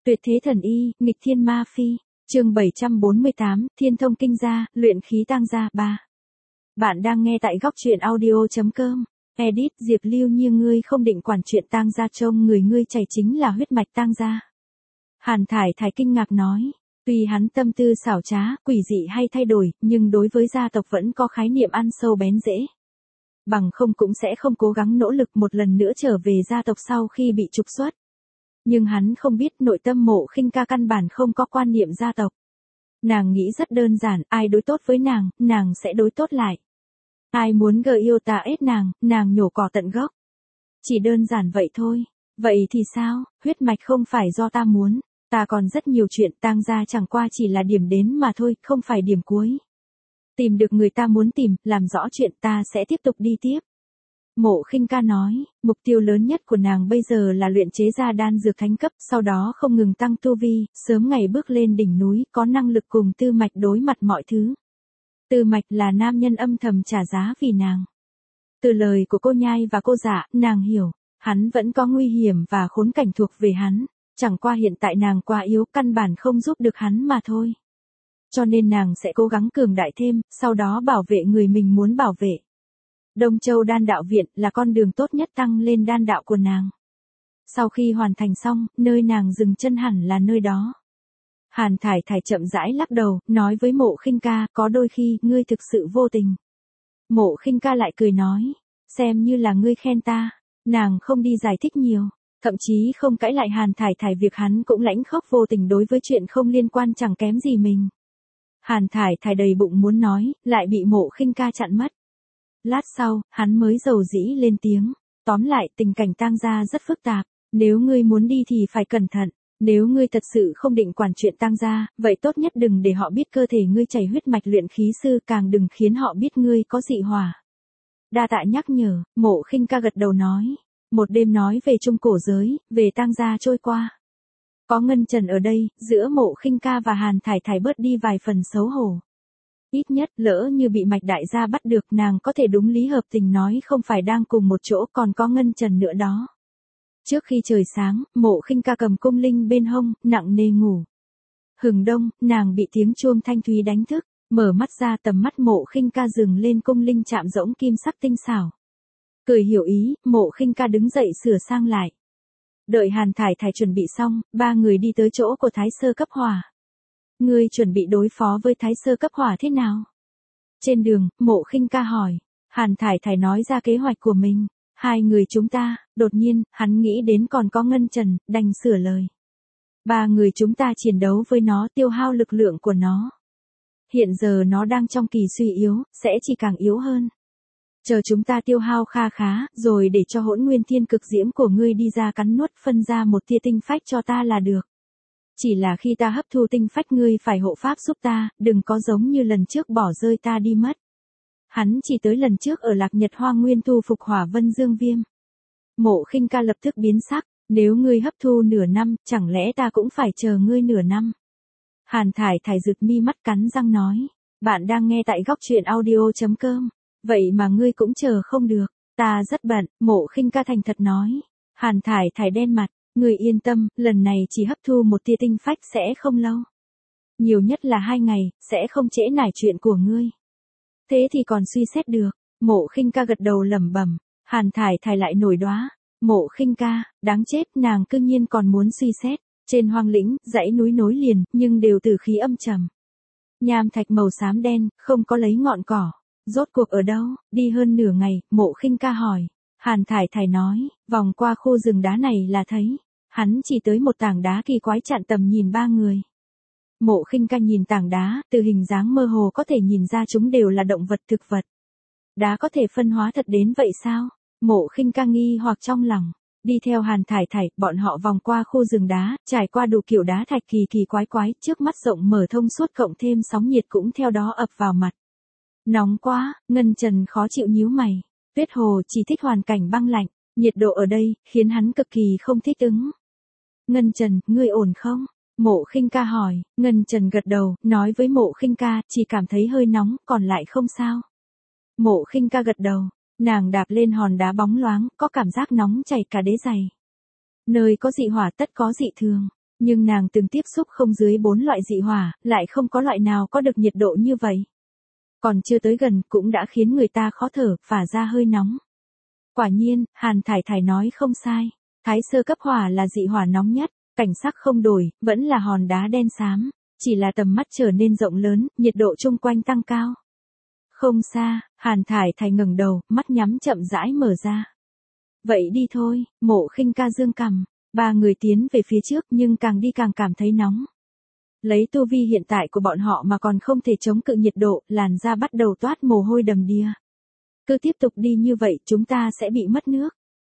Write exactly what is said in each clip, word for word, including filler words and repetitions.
Tuyệt thế thần y, nghịch thiên ma phi. Chương bảy trăm bốn mươi tám, Thiên thông kinh gia, luyện khí tang gia ba. Bạn đang nghe tại góc truyện audio chấm com. Edit Diệp Lưu, như ngươi không định quản chuyện tang gia, trông người ngươi chảy chính là huyết mạch tang gia. Hàn Thải Thải kinh ngạc nói, tuy hắn tâm tư xảo trá, quỷ dị hay thay đổi, nhưng đối với gia tộc vẫn có khái niệm ăn sâu bén rễ. Bằng không cũng sẽ không cố gắng nỗ lực một lần nữa trở về gia tộc sau khi bị trục xuất. Nhưng hắn không biết nội tâm Mộ Khinh Ca căn bản không có quan niệm gia tộc. Nàng nghĩ rất đơn giản, ai đối tốt với nàng, nàng sẽ đối tốt lại. Ai muốn gợi yêu tà ết nàng, nàng nhổ cỏ tận gốc. Chỉ đơn giản vậy thôi. Vậy thì sao, huyết mạch không phải do ta muốn, ta còn rất nhiều chuyện, tang gia chẳng qua chỉ là điểm đến mà thôi, không phải điểm cuối. Tìm được người ta muốn tìm, làm rõ chuyện, ta sẽ tiếp tục đi tiếp. Mộ Khinh Ca nói, mục tiêu lớn nhất của nàng bây giờ là luyện chế ra đan dược thánh cấp, sau đó không ngừng tăng tu vi, sớm ngày bước lên đỉnh núi, có năng lực cùng Tư Mạch đối mặt mọi thứ. Tư Mạch là nam nhân âm thầm trả giá vì nàng. Từ lời của cô nhai và cô dạ, nàng hiểu, hắn vẫn có nguy hiểm và khốn cảnh thuộc về hắn, chẳng qua hiện tại nàng quá yếu, căn bản không giúp được hắn mà thôi. Cho nên nàng sẽ cố gắng cường đại thêm, sau đó bảo vệ người mình muốn bảo vệ. Đông Châu Đan Đạo Viện là con đường tốt nhất tăng lên đan đạo của nàng. Sau khi hoàn thành xong, nơi nàng dừng chân hẳn là nơi đó. Hàn Thải Thải chậm rãi lắc đầu, nói với Mộ Khinh Ca, có đôi khi, ngươi thực sự vô tình. Mộ Khinh Ca lại cười nói, xem như là ngươi khen ta. Nàng không đi giải thích nhiều, thậm chí không cãi lại Hàn Thải Thải việc hắn cũng lãnh khóc vô tình đối với chuyện không liên quan chẳng kém gì mình. Hàn Thải Thải đầy bụng muốn nói, lại bị Mộ Khinh Ca chặn mất. Lát sau, hắn mới dầu dĩ lên tiếng, tóm lại tình cảnh tang gia rất phức tạp, nếu ngươi muốn đi thì phải cẩn thận, nếu ngươi thật sự không định quản chuyện tang gia, vậy tốt nhất đừng để họ biết cơ thể ngươi chảy huyết mạch luyện khí sư, càng đừng khiến họ biết ngươi có dị hỏa. Đa tạ nhắc nhở, Mộ Khinh Ca gật đầu nói, một đêm nói về trung cổ giới, về tang gia trôi qua. Có Ngân Trần ở đây, giữa Mộ Khinh Ca và Hàn Thải Thải bớt đi vài phần xấu hổ. Ít nhất lỡ như bị Mạch đại gia bắt được, nàng có thể đúng lý hợp tình nói không phải đang cùng một chỗ, còn có Ngân Trần nữa đó. Trước khi trời sáng, Mộ Khinh Ca cầm cung linh bên hông, nặng nề ngủ. Hừng đông, nàng bị tiếng chuông thanh thúy đánh thức, mở mắt ra, tầm mắt Mộ Khinh Ca dừng lên cung linh chạm rỗng kim sắc tinh xảo. Cười hiểu ý, Mộ Khinh Ca đứng dậy sửa sang lại. Đợi Hàn Thải Thải chuẩn bị xong, ba người đi tới chỗ của Thái Sơ cấp hỏa. Ngươi chuẩn bị đối phó với Thái Sơ cấp hỏa thế nào? Trên đường, Mộ Khinh Ca hỏi. Hàn Thải Thải nói ra kế hoạch của mình. Hai người chúng ta, đột nhiên, hắn nghĩ đến còn có Ngân Trần, đành sửa lời. Ba người chúng ta chiến đấu với nó, tiêu hao lực lượng của nó. Hiện giờ nó đang trong kỳ suy yếu, sẽ chỉ càng yếu hơn. Chờ chúng ta tiêu hao kha khá, rồi để cho hỗn nguyên thiên cực diễm của ngươi đi ra cắn nuốt, phân ra một tia tinh phách cho ta là được. Chỉ là khi ta hấp thu tinh phách, ngươi phải hộ pháp giúp ta, đừng có giống như lần trước bỏ rơi ta đi mất. Hắn chỉ tới lần trước ở Lạc Nhật Hoang Nguyên thu phục Hỏa Vân Dương Viêm. Mộ Khinh Ca lập tức biến sắc, nếu ngươi hấp thu nửa năm, chẳng lẽ ta cũng phải chờ ngươi nửa năm? Hàn Thải Thải rực mi mắt, cắn răng nói, bạn đang nghe tại góc truyện audio chấm com, vậy mà ngươi cũng chờ không được, ta rất bận. Mộ Khinh Ca thành thật nói. Hàn Thải Thải đen mặt, ngươi yên tâm, lần này chỉ hấp thu một tia tinh phách sẽ không lâu. Nhiều nhất là hai ngày, sẽ không trễ nải chuyện của ngươi. Thế thì còn suy xét được. Mộ Khinh Ca gật đầu lẩm bẩm. Hàn Thải Thải lại nổi đoá. Mộ Khinh Ca, đáng chết, nàng cư nhiên còn muốn suy xét. Trên hoang lĩnh, dãy núi nối liền, nhưng đều từ khí âm trầm. Nham thạch màu xám đen, không có lấy ngọn cỏ. Rốt cuộc ở đâu? Đi hơn nửa ngày, Mộ Khinh Ca hỏi. Hàn Thải Thải nói, vòng qua khu rừng đá này là thấy. Hắn chỉ tới một tảng đá kỳ quái chặn tầm nhìn ba người. Mộ Khinh Ca nhìn tảng đá, từ hình dáng mơ hồ có thể nhìn ra chúng đều là động vật thực vật. Đá có thể phân hóa thật đến vậy sao? Mộ Khinh Ca nghi hoặc trong lòng. Đi theo Hàn Thải Thải, bọn họ vòng qua khu rừng đá, trải qua đủ kiểu đá thạch kỳ kỳ quái quái, trước mắt rộng mở thông suốt, cộng thêm sóng nhiệt cũng theo đó ập vào mặt. Nóng quá, Ngân Trần khó chịu nhíu mày. Tuyết Hồ chỉ thích hoàn cảnh băng lạnh, nhiệt độ ở đây khiến hắn cực kỳ không thích ứng. Ngân Trần, ngươi ổn không? Mộ Khinh Ca hỏi. Ngân Trần gật đầu, nói với Mộ Khinh Ca, chỉ cảm thấy hơi nóng, còn lại không sao. Mộ Khinh Ca gật đầu, nàng đạp lên hòn đá bóng loáng, có cảm giác nóng chảy cả đế giày. Nơi có dị hỏa tất có dị thường. Nhưng nàng từng tiếp xúc không dưới bốn loại dị hỏa, lại không có loại nào có được nhiệt độ như vậy. Còn chưa tới gần cũng đã khiến người ta khó thở, phả ra hơi nóng. Quả nhiên, Hàn Thải Thải nói không sai. Thái sơ cấp hỏa là dị hỏa nóng nhất, cảnh sắc không đổi, vẫn là hòn đá đen xám. Chỉ là tầm mắt trở nên rộng lớn, nhiệt độ chung quanh tăng cao. Không xa, Hàn Thải Thải ngẩng đầu, mắt nhắm chậm rãi mở ra. Vậy đi thôi, Mộ Khinh Ca dương cằm. Ba người tiến về phía trước nhưng càng đi càng cảm thấy nóng. Lấy tu vi hiện tại của bọn họ mà còn không thể chống cự nhiệt độ, làn da bắt đầu toát mồ hôi đầm đìa. Cứ tiếp tục đi như vậy chúng ta sẽ bị mất nước.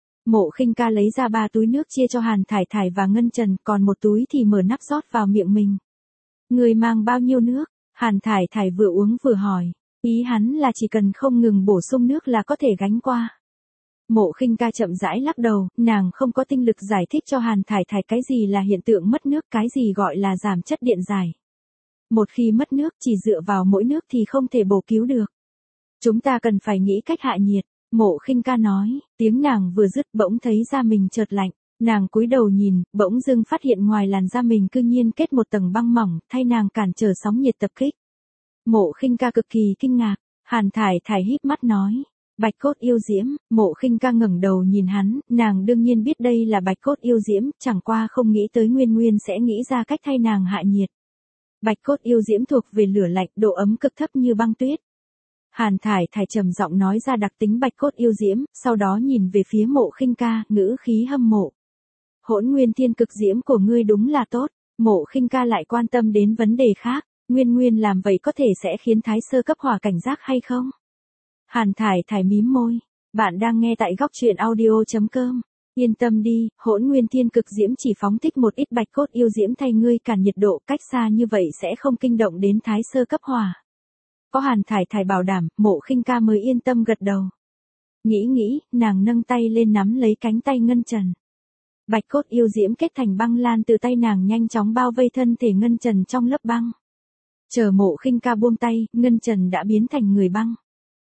Mộ Khinh Ca lấy ra ba túi nước chia cho Hàn Thải Thải và Ngân Trần, còn một túi thì mở nắp rót vào miệng mình. Người mang bao nhiêu nước? Hàn Thải Thải vừa uống vừa hỏi. Ý hắn là chỉ cần không ngừng bổ sung nước là có thể gánh qua. Mộ Khinh Ca chậm rãi lắc đầu, nàng không có tinh lực giải thích cho Hàn Thải Thải cái gì là hiện tượng mất nước, cái gì gọi là giảm chất điện giải. Một khi mất nước chỉ dựa vào mỗi nước thì không thể bổ cứu được. Chúng ta cần phải nghĩ cách hạ nhiệt, Mộ Khinh Ca nói, tiếng nàng vừa dứt bỗng thấy da mình chợt lạnh, nàng cúi đầu nhìn, bỗng dưng phát hiện ngoài làn da mình cư nhiên kết một tầng băng mỏng, thay nàng cản trở sóng nhiệt tập kích. Mộ Khinh Ca cực kỳ kinh ngạc, Hàn Thải Thải híp mắt nói. Bạch cốt yêu diễm, Mộ Khinh Ca ngẩng đầu nhìn hắn, nàng đương nhiên biết đây là bạch cốt yêu diễm, chẳng qua không nghĩ tới Nguyên Nguyên sẽ nghĩ ra cách thay nàng hạ nhiệt. Bạch cốt yêu diễm thuộc về lửa lạnh, độ ấm cực thấp như băng tuyết. Hàn Thải Thải trầm giọng nói ra đặc tính bạch cốt yêu diễm, sau đó nhìn về phía Mộ Khinh Ca, ngữ khí hâm mộ. Hỗn nguyên thiên cực diễm của ngươi đúng là tốt, Mộ Khinh Ca lại quan tâm đến vấn đề khác, Nguyên Nguyên làm vậy có thể sẽ khiến thái sơ cấp hỏa cảnh giác hay không? Hàn Thải Thải mím môi, bạn đang nghe tại góc truyện audio chấm com. Yên tâm đi, hỗn nguyên thiên cực diễm chỉ phóng thích một ít bạch cốt yêu diễm thay ngươi cản nhiệt độ, cách xa như vậy sẽ không kinh động đến thái sơ cấp hỏa. Có Hàn Thải Thải bảo đảm, Mộ Khinh Ca mới yên tâm gật đầu. Nghĩ nghĩ, nàng nâng tay lên nắm lấy cánh tay Ngân Trần. Bạch cốt yêu diễm kết thành băng lan từ tay nàng nhanh chóng bao vây thân thể Ngân Trần trong lớp băng. Chờ Mộ Khinh Ca buông tay, Ngân Trần đã biến thành người băng.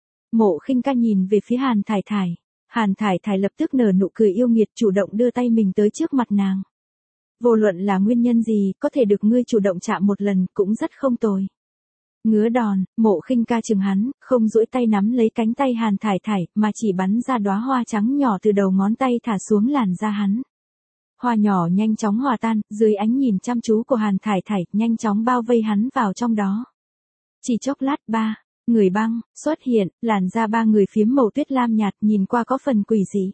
Mộ Khinh Ca nhìn về phía Hàn Thải Thải. Hàn Thải Thải lập tức nở nụ cười yêu nghiệt, chủ động đưa tay mình tới trước mặt nàng. Vô luận là nguyên nhân gì, có thể được ngươi chủ động chạm một lần cũng rất không tồi. Ngứa đòn, Mộ Khinh Ca chừng hắn, không duỗi tay nắm lấy cánh tay Hàn Thải Thải, mà chỉ bắn ra đóa hoa trắng nhỏ từ đầu ngón tay thả xuống làn da hắn. Hoa nhỏ nhanh chóng hòa tan, dưới ánh nhìn chăm chú của Hàn Thải Thải, nhanh chóng bao vây hắn vào trong đó. Chỉ chốc lát ba. Người băng, xuất hiện, làn da ba người phiếm màu tuyết lam nhạt nhìn qua có phần quỷ dị.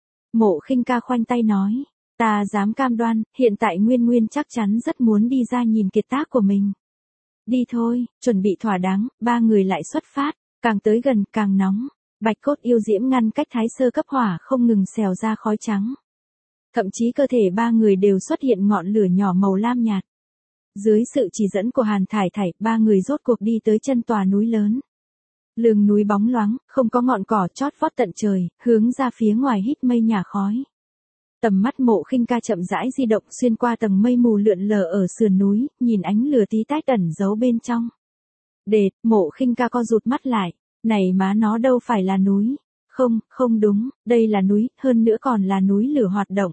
Mộ Khinh Ca khoanh tay nói, ta dám cam đoan, hiện tại Nguyên Nguyên chắc chắn rất muốn đi ra nhìn kiệt tác của mình. Đi thôi, chuẩn bị thỏa đáng, ba người lại xuất phát, càng tới gần càng nóng, bạch cốt yêu diễm ngăn cách thái sơ cấp hỏa không ngừng xèo ra khói trắng. Thậm chí cơ thể ba người đều xuất hiện ngọn lửa nhỏ màu lam nhạt. Dưới sự chỉ dẫn của Hàn Thải Thải, ba người rốt cuộc đi tới chân tòa núi lớn. Lưng núi bóng loáng, không có ngọn cỏ chót vót tận trời, hướng ra phía ngoài hít mây nhả khói. Tầm mắt Mộ Khinh Ca chậm rãi di động xuyên qua tầng mây mù lượn lờ ở sườn núi, nhìn ánh lửa tí tách ẩn giấu bên trong. Đệt, Mộ Khinh Ca co rụt mắt lại, này má nó đâu phải là núi. Không, không đúng, đây là núi, hơn nữa còn là núi lửa hoạt động.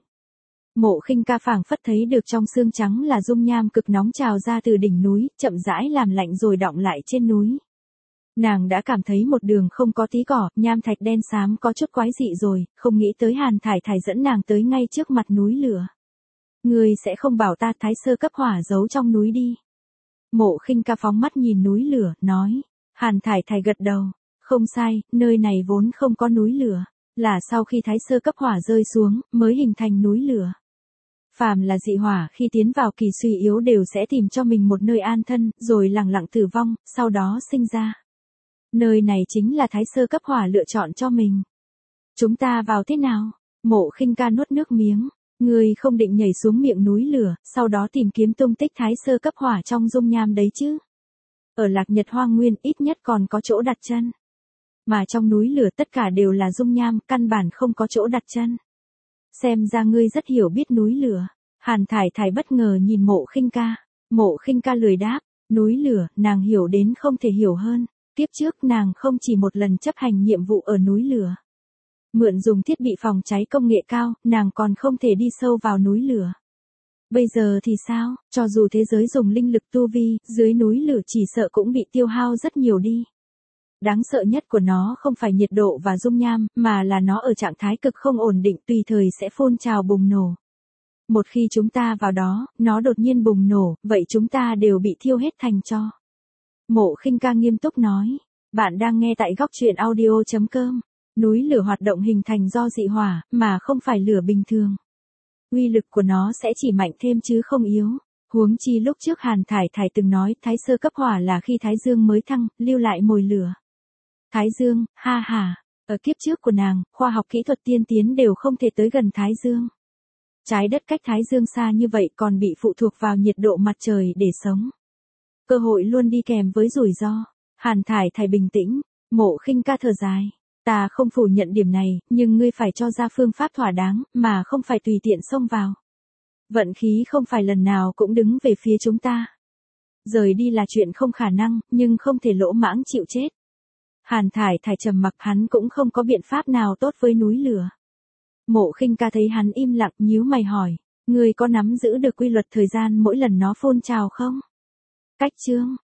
Mộ Khinh Ca phảng phất thấy được trong xương trắng là dung nham cực nóng trào ra từ đỉnh núi, chậm rãi làm lạnh rồi đọng lại trên núi. Nàng đã cảm thấy một đường không có tí cỏ, nham thạch đen xám có chút quái dị rồi, không nghĩ tới Hàn Thải Thải dẫn nàng tới ngay trước mặt núi lửa. Ngươi sẽ không bảo ta thái sơ cấp hỏa giấu trong núi đi. Mộ Khinh Ca phóng mắt nhìn núi lửa, nói. Hàn Thải Thải gật đầu. Không sai, nơi này vốn không có núi lửa. Là sau khi thái sơ cấp hỏa rơi xuống, mới hình thành núi lửa. Phàm là dị hỏa khi tiến vào kỳ suy yếu đều sẽ tìm cho mình một nơi an thân, rồi lặng lặng tử vong, sau đó sinh ra. Nơi này chính là thái sơ cấp hỏa lựa chọn cho mình. Chúng ta vào thế nào? Mộ Khinh Ca nuốt nước miếng. Ngươi không định nhảy xuống miệng núi lửa, sau đó tìm kiếm tung tích thái sơ cấp hỏa trong dung nham đấy chứ? Ở Lạc Nhật Hoang Nguyên ít nhất còn có chỗ đặt chân. Mà trong núi lửa tất cả đều là dung nham, căn bản không có chỗ đặt chân. Xem ra ngươi rất hiểu biết núi lửa. Hàn Thải Thải bất ngờ nhìn Mộ Khinh Ca. Mộ Khinh Ca lười đáp. Núi lửa, nàng hiểu đến không thể hiểu hơn. Tiếp trước nàng không chỉ một lần chấp hành nhiệm vụ ở núi lửa. Mượn dùng thiết bị phòng cháy công nghệ cao, nàng còn không thể đi sâu vào núi lửa. Bây giờ thì sao, cho dù thế giới dùng linh lực tu vi, dưới núi lửa chỉ sợ cũng bị tiêu hao rất nhiều đi. Đáng sợ nhất của nó không phải nhiệt độ và dung nham, mà là nó ở trạng thái cực không ổn định, tùy thời sẽ phun trào bùng nổ. Một khi chúng ta vào đó, nó đột nhiên bùng nổ, vậy chúng ta đều bị thiêu hết thành tro. Mộ Khinh Ca nghiêm túc nói. Bạn đang nghe tại góc truyện audio chấm com. Núi lửa hoạt động hình thành do dị hỏa, mà không phải lửa bình thường. Uy lực của nó sẽ chỉ mạnh thêm chứ không yếu. Huống chi lúc trước Hàn Thải Thải từng nói Thái Sơ cấp hỏa là khi Thái Dương mới thăng, lưu lại mồi lửa. Thái Dương, ha ha, ở kiếp trước của nàng, khoa học kỹ thuật tiên tiến đều không thể tới gần Thái Dương. Trái đất cách Thái Dương xa như vậy còn bị phụ thuộc vào nhiệt độ mặt trời để sống. Cơ hội luôn đi kèm với rủi ro. Hàn Thải Thải bình tĩnh, Mộ Khinh Ca thở dài. Ta không phủ nhận điểm này, nhưng ngươi phải cho ra phương pháp thỏa đáng, mà không phải tùy tiện xông vào. Vận khí không phải lần nào cũng đứng về phía chúng ta. Rời đi là chuyện không khả năng, nhưng không thể lỗ mãng chịu chết. Hàn Thải Thải trầm mặc, hắn cũng không có biện pháp nào tốt với núi lửa. Mộ Khinh Ca thấy hắn im lặng, nhíu mày hỏi, ngươi có nắm giữ được quy luật thời gian mỗi lần nó phun trào không? Cách chương,